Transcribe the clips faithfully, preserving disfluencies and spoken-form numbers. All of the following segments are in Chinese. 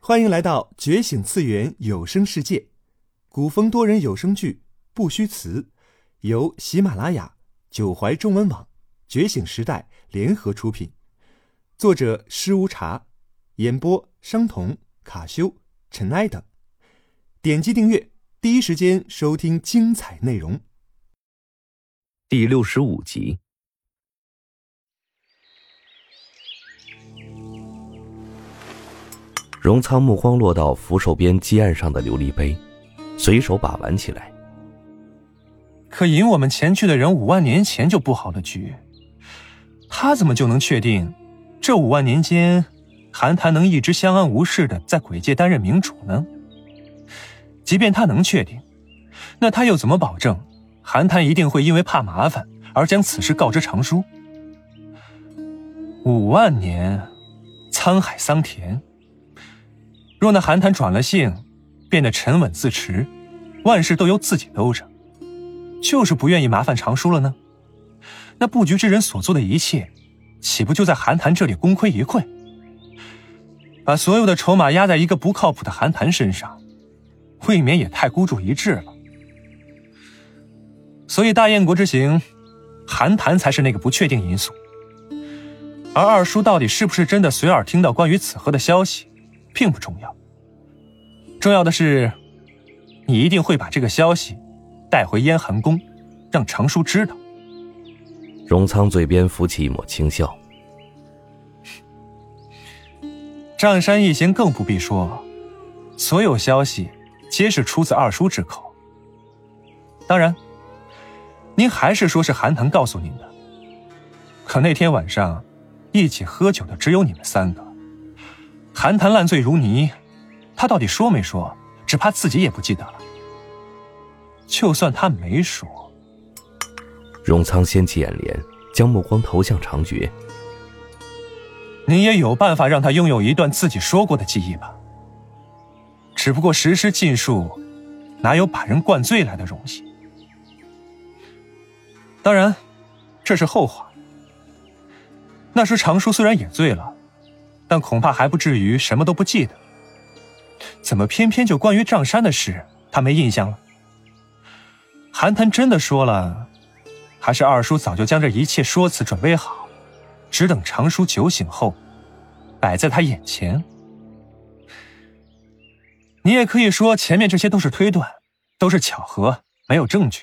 欢迎来到觉醒次元有声世界，古风多人有声剧不虚词，由喜马拉雅、九怀中文网、觉醒时代联合出品，作者施无茶，演播商童、卡修、尘埃等。点击订阅，第一时间收听精彩内容。 第六十五集。荣仓目光落到扶手边基案上的琉璃杯，随手把玩起来。 可引我们前去的人五万年前就布好了局，他怎么就能确定这五万年间韩谭能一直相安无事的在鬼界担任明主呢？即便他能确定，那他又怎么保证韩谭一定会因为怕麻烦而将此事告知常书？五万年，沧海桑田，若那韩谭转了性，变得沉稳自持，万事都由自己兜着，就是不愿意麻烦常书了呢？那布局之人所做的一切，岂不就在韩谭这里功亏一篑？把所有的筹码压在一个不靠谱的韩谭身上，未免也太孤注一掷了。所以大燕国之行，韩谭才是那个不确定因素。而二叔到底是不是真的随耳听到关于此河的消息，并不重要。重要的是，你一定会把这个消息带回燕寒宫，让常叔知道。 荣仓嘴边浮起一抹轻笑。 丈山一行更不必说，所有消息皆是出自二叔之口。当然，您还是说是韩谭告诉您的。可那天晚上一起喝酒的只有你们三个，韩谭烂醉如泥，他到底说没说，只怕自己也不记得了。就算他没说， 荣仓掀起眼帘，将目光投向长觉。 您也有办法让他拥有一段自己说过的记忆吧？只不过实施禁术，哪有把人灌醉来的容易？当然，这是后话。那时常叔虽然也醉了，但恐怕还不至于什么都不记得。怎么偏偏就关于丈山的事他没印象了？韩谭真的说了，还是二叔早就将这一切说辞准备好，只等常叔酒醒后摆在他眼前？你也可以说前面这些都是推断，都是巧合，没有证据。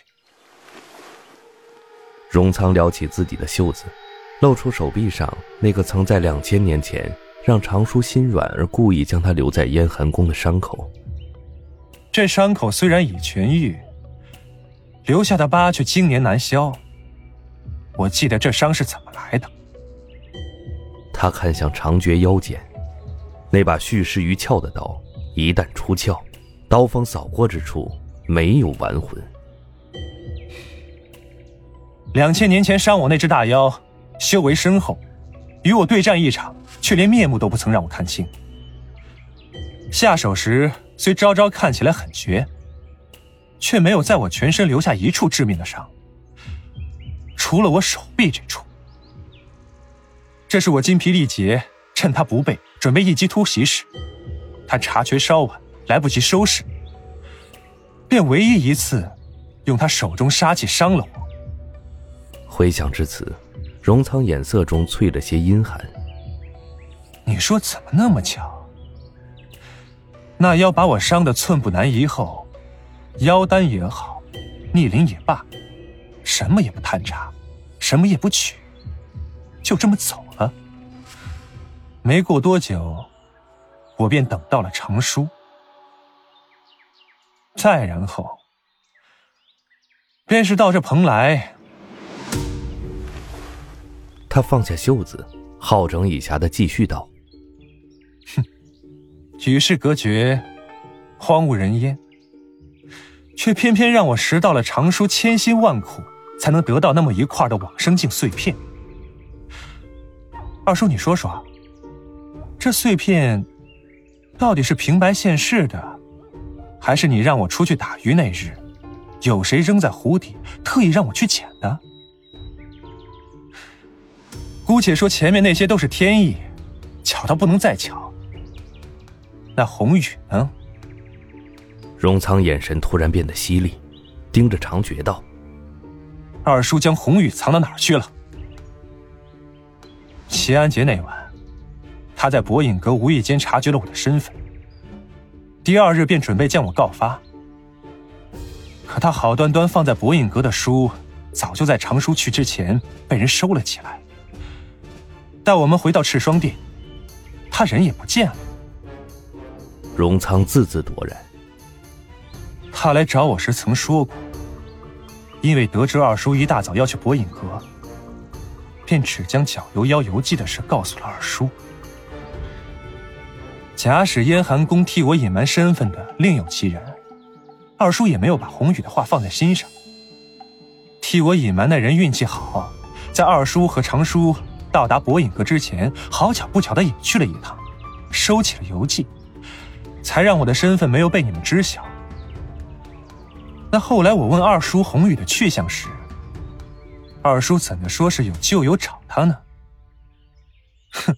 荣仓撩起自己的袖子，露出手臂上那个曾在两千年前让常叔心软而故意将他留在燕寒宫的伤口。 这伤口虽然已痊愈，留下的疤却经年难消。我记得这伤是怎么来的。 他看向长觉腰间，那把蓄势于鞘的刀，一旦出鞘，刀锋扫过之处，没有完魂。 两千年前伤我那只大妖，修为深厚，与我对战一场，却连面目都不曾让我看清。下手时虽招招看起来很绝，却没有在我全身留下一处致命的伤，除了我手臂这处。这是我精疲力竭，趁他不备，准备一击突袭时，他察觉稍晚，来不及收拾，便唯一一次用他手中杀气伤了我。 回想至此，荣仓眼色中淬了些阴寒。 你说怎么那么巧？那妖把我伤得寸步难移后，妖丹也好，逆鳞也罢，什么也不探查，什么也不取，就这么走了。没过多久，我便等到了常书。再然后，便是到这蓬莱。 他放下袖子，好整以暇地继续道： 哼，与世隔绝，荒无人烟，却偏偏让我拾到了常书千辛万苦才能得到那么一块的往生镜碎片。二叔，你说说，这碎片到底是平白现世的，还是你让我出去打鱼那日，有谁扔在湖底，特意让我去捡的？姑且说前面那些都是天意，巧到不能再巧。 那宏宇呢？ 荣仓眼神突然变得犀利，盯着长觉道： 二叔将宏宇藏到哪儿去了？齐安节那晚，他在博影阁无意间察觉了我的身份，第二日便准备将我告发。可他好端端放在博影阁的书，早就在常叔去之前被人收了起来。待我们回到赤霜殿，他人也不见了。 荣仓字字夺然。 他来找我时曾说过，因为得知二叔一大早要去博影阁，便只将绞由妖游记的事告诉了二叔。假使燕寒宫替我隐瞒身份的另有其人，二叔也没有把宏宇的话放在心上。替我隐瞒那人运气好，在二叔和常叔到达博影阁之前，好巧不巧地也去了一趟，收起了游记，才让我的身份没有被你们知晓。那后来我问二叔宏宇的去向时，二叔怎的说是有旧友找他呢？哼，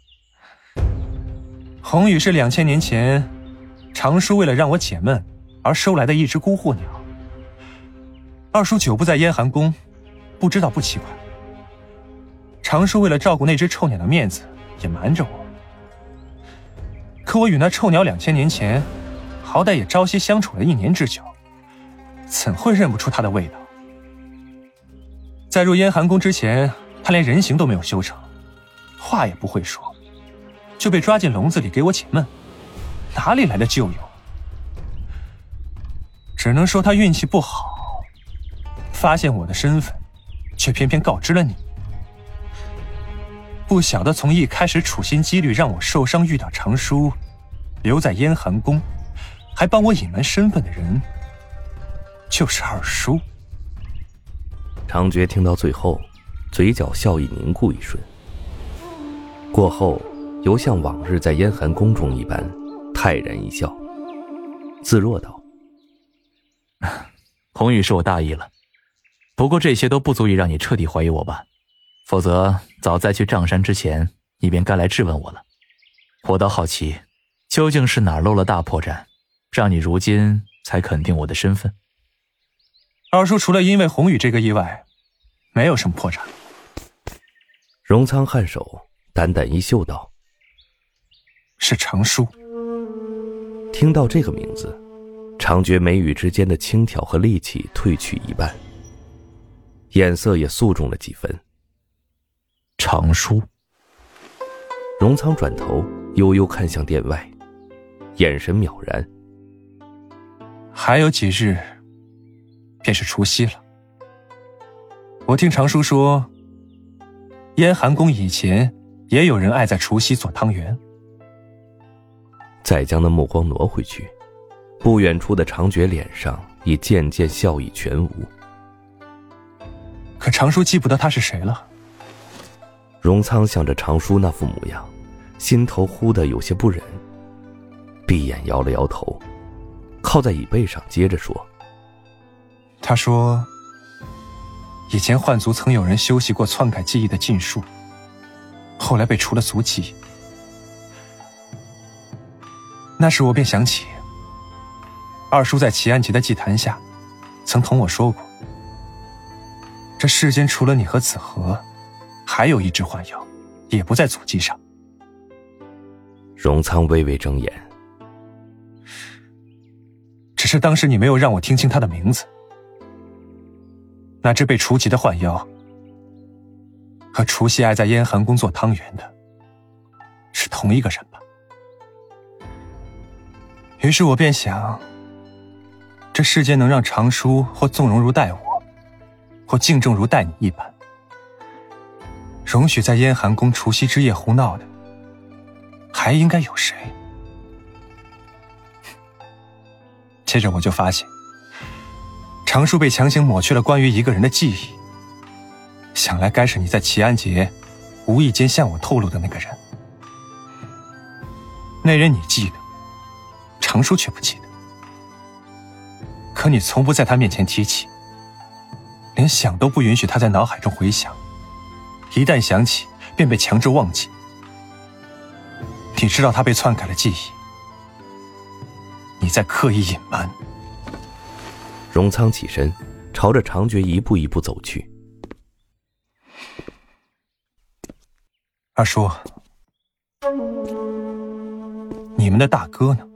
宏宇是两千年前常叔为了让我解闷而收来的一只孤户鸟。二叔久不在燕寒宫，不知道不奇怪。常叔为了照顾那只臭鸟的面子，也瞒着我。可我与那臭鸟两千年前，好歹也朝夕相处了一年之久，怎会认不出它的味道？在入燕寒宫之前，他连人形都没有修成，话也不会说，就被抓进笼子里给我解闷，哪里来的旧友？只能说他运气不好，发现我的身份，却偏偏告知了你。不晓得从一开始处心积虑让我受伤遇到常叔，留在燕寒宫，还帮我隐瞒身份的人，就是二叔。 长觉听到最后，嘴角笑意凝固一瞬，过后犹像往日在燕寒宫中一般泰然一笑，自若道： 宏宇是我大意了，不过这些都不足以让你彻底怀疑我吧，否则早在去瘴山之前你便该来质问我了。我倒好奇，究竟是哪儿漏了大破绽，让你如今才肯定我的身份？ 二叔除了因为宏宇这个意外，没有什么破绽。 荣仓颔首，淡淡一嗅道： 是常叔。 听到这个名字，长觉眉宇之间的轻佻和戾气褪去一半，眼色也肃重了几分。 常叔。 荣仓转头悠悠看向殿外，眼神渺然。 还有几日便是除夕了。我听常叔说，燕寒宫以前也有人爱在除夕做汤圆。 再将那目光挪回去，不远处的长觉脸上已渐渐笑意全无。 可常叔记不得他是谁了。 荣仓想着常叔那副模样，心头忽的有些不忍，闭眼摇了摇头，靠在椅背上接着说： 他说以前幻族曾有人修习过篡改记忆的禁术，后来被除了族籍。那时我便想起二叔在齐安节的祭坛下曾同我说过，这世间除了你和子和，还有一只幻妖，也不在祖籍上。 荣仓微微睁眼， 只是当时你没有让我听清他的名字。那只被除籍的幻妖，和除夕爱在燕寒宫做汤圆的，是同一个人吧？于是我便想，这世间能让常叔或纵容如待我，或敬重如待你一般，容许在燕寒宫除夕之夜胡闹的，还应该有谁？接着我就发现，常叔被强行抹去了关于一个人的记忆，想来该是你在齐安节无意间向我透露的那个人。那人你记得，常叔却不记得。可你从不在他面前提起，连想都不允许他在脑海中回想，一旦想起便被强制忘记。你知道他被篡改了记忆， 你在刻意隐瞒。 荣仓起身，朝着长觉一步一步走去。 二叔，你们的大哥呢？